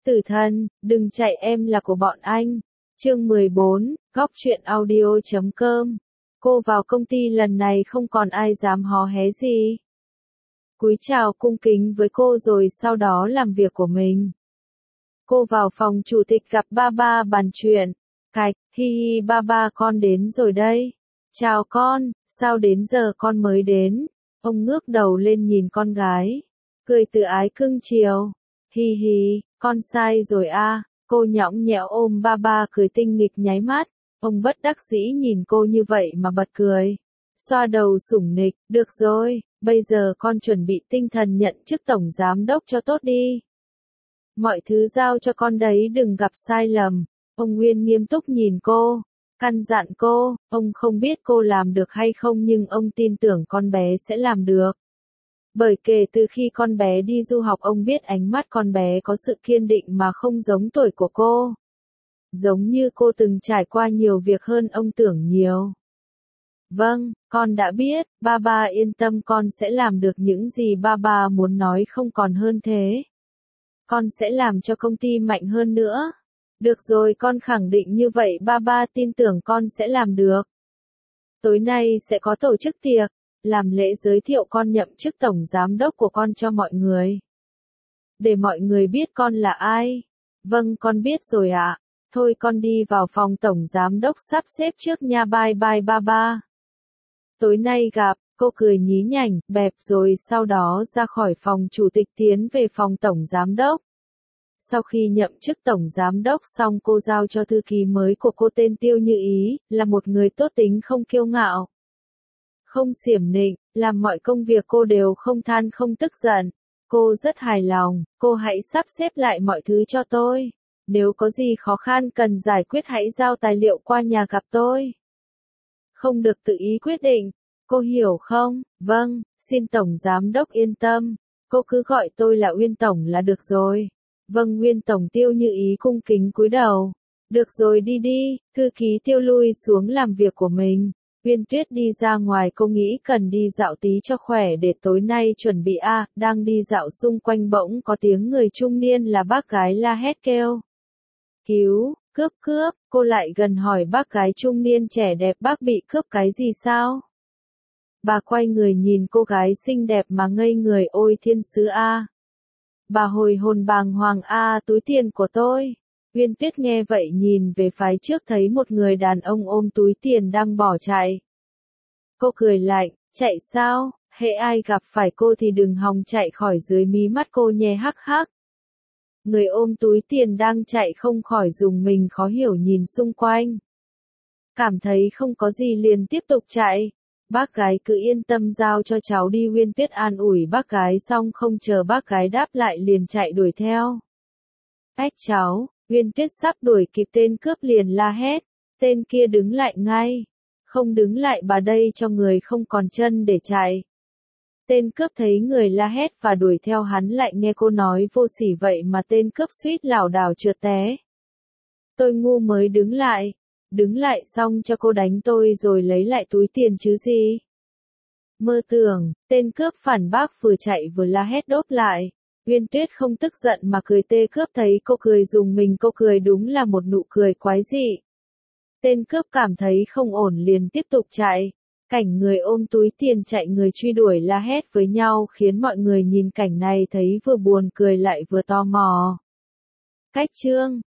Tử thần, đừng chạy em là của bọn anh. Chương 14, góc truyện audio.com. Cô vào công ty lần này không còn ai dám hò hé gì. Cúi chào cung kính với cô rồi sau đó làm việc của mình. Cô vào phòng chủ tịch gặp ba ba bàn chuyện. Cạch, hi hi ba ba con đến rồi đây. Chào con, sao đến giờ con mới đến? Ông ngước đầu lên nhìn con gái. Cười từ ái cưng chiều. Hi hi, con sai rồi a. Cô nhõng nhẽo ôm ba ba cười tinh nghịch nháy mắt. Ông bất đắc dĩ nhìn cô như vậy mà bật cười. Xoa đầu sủng nịch, được rồi, bây giờ con chuẩn bị tinh thần nhận chức tổng giám đốc cho tốt đi. Mọi thứ giao cho con đấy đừng gặp sai lầm. Ông Nguyên nghiêm túc nhìn cô, căn dặn cô, ông không biết cô làm được hay không nhưng ông tin tưởng con bé sẽ làm được. Bởi kể từ khi con bé đi du học ông biết ánh mắt con bé có sự kiên định mà không giống tuổi của cô. Giống như cô từng trải qua nhiều việc hơn ông tưởng nhiều. Vâng, con đã biết, ba ba yên tâm con sẽ làm được những gì ba ba muốn nói không còn hơn thế. Con sẽ làm cho công ty mạnh hơn nữa. Được rồi con khẳng định như vậy ba ba tin tưởng con sẽ làm được. Tối nay sẽ có tổ chức tiệc, làm lễ giới thiệu con nhậm chức tổng giám đốc của con cho mọi người. Để mọi người biết con là ai. Vâng con biết rồi ạ. Thôi con đi vào phòng tổng giám đốc sắp xếp trước nha bye bye ba ba. Tối nay gặp, cô cười nhí nhảnh, bẹp rồi sau đó ra khỏi phòng chủ tịch tiến về phòng tổng giám đốc. Sau khi nhậm chức tổng giám đốc xong cô giao cho thư ký mới của cô tên Tiêu Như Ý, là một người tốt tính không kiêu ngạo. Không xiểm nịnh, làm mọi công việc cô đều không than không tức giận. Cô rất hài lòng, cô hãy sắp xếp lại mọi thứ cho tôi. Nếu có gì khó khăn cần giải quyết hãy giao tài liệu qua nhà gặp tôi. Không được tự ý quyết định, cô hiểu không? Vâng, xin tổng giám đốc yên tâm. Cô cứ gọi tôi là Uyên tổng là được rồi. Vâng Nguyên tổng Tiêu Như Ý cung kính cúi đầu. Được rồi đi đi, thư ký Tiêu lui xuống làm việc của mình. Uyên Tuyết đi ra ngoài cô nghĩ cần đi dạo tí cho khỏe để tối nay chuẩn bị đang đi dạo xung quanh bỗng có tiếng người trung niên là bác gái la hét kêu. Cứu, cướp, cô lại gần hỏi bác gái trung niên trẻ đẹp bác bị cướp cái gì sao? Bà quay người nhìn cô gái xinh đẹp mà ngây người ôi thiên sứ a. Bà hồi hồn bàng hoàng túi tiền của tôi. Uyên Tuyết nghe vậy nhìn về phía trước thấy một người đàn ông ôm túi tiền đang bỏ chạy. Cô cười lạnh, chạy sao, hễ ai gặp phải cô thì đừng hòng chạy khỏi dưới mí mắt cô nhè hắc hắc. Người ôm túi tiền đang chạy không khỏi dùng mình khó hiểu nhìn xung quanh. Cảm thấy không có gì liền tiếp tục chạy. Bác gái cứ yên tâm giao cho cháu đi Uyên Tuyết an ủi bác gái xong không chờ bác gái đáp lại liền chạy đuổi theo. Ách cháu, Uyên Tuyết sắp đuổi kịp tên cướp liền la hét. Tên kia đứng lại ngay. Không đứng lại bà đây cho người không còn chân để chạy. Tên cướp thấy người la hét và đuổi theo hắn lại nghe cô nói vô sỉ vậy mà tên cướp suýt lảo đảo trượt té. Tôi ngu mới đứng lại. Đứng lại xong cho cô đánh tôi rồi lấy lại túi tiền chứ gì. Mơ tưởng, tên cướp phản bác vừa chạy vừa la hét đốp lại. Uyên Tuyết không tức giận mà cười tê cướp thấy cô cười dùng mình cô cười đúng là một nụ cười quái dị. Tên cướp cảm thấy không ổn liền tiếp tục chạy. Cảnh người ôm túi tiền chạy người truy đuổi la hét với nhau khiến mọi người nhìn cảnh này thấy vừa buồn cười lại vừa tò mò. Cách chương